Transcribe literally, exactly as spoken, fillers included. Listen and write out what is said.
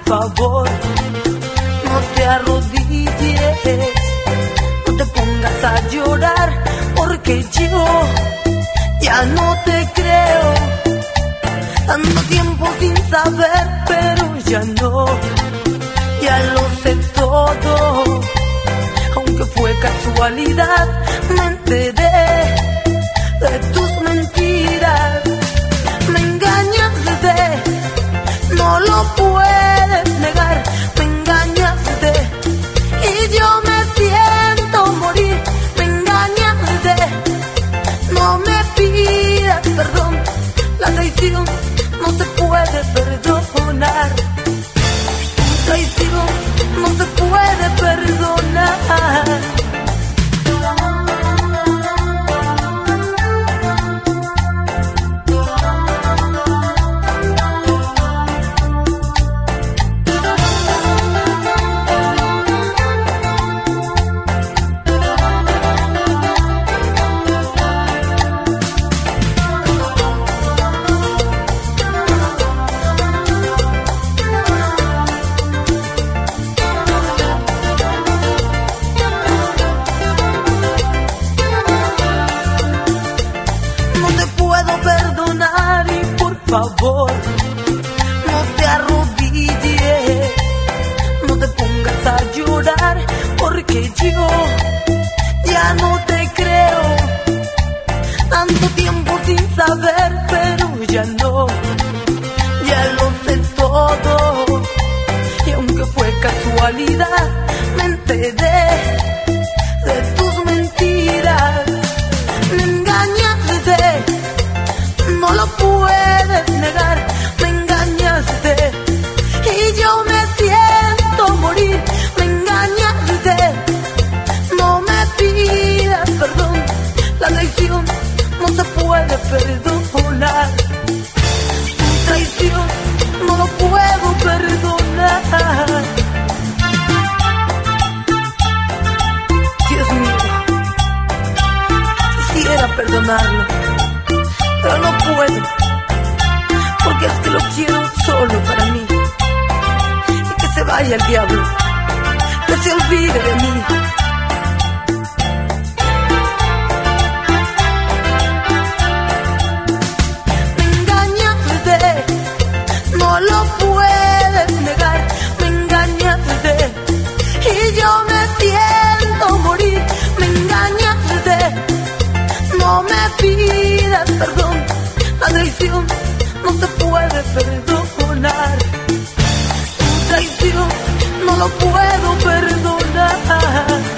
favor, no te arrodilles, no te pongas a llorar, porque yo ya no te creo. Tanto tiempo sin saber, pero ya no, ya lo sé todo. Aunque fue casualidad, me enteré de tus mentiras. Me engañaste, no lo puedes negar. Me engañaste y yo me siento morir. Me engañaste, no me pidas perdón. La traición no se puede perdonar. Traición no se puede perdonar. Por favor, no te arrodilles, no te pongas a llorar, porque yo ya no te creo. Tanto tiempo sin saber, pero ya no, ya lo sé todo. Y aunque fue casualidad, me enteré de tus mentiras. Me engañaste, no lo puedes negar. Me engañaste y yo me siento morir. Me engañaste, no me pidas perdón. La traición no se puede perdonar. Tu traición no lo puedo perdonar. Dios mío, quisiera perdonarlo, pero no puedo, porque es que lo quiero solo para mí. Y que se vaya el diablo, que se olvide de mí. Me engañaste, no lo puedes negar. Me engañaste y yo me siento morir. Me engañaste, no me pidas perdón. La traición no se puede perdonar. Tu traición no lo puedo perdonar.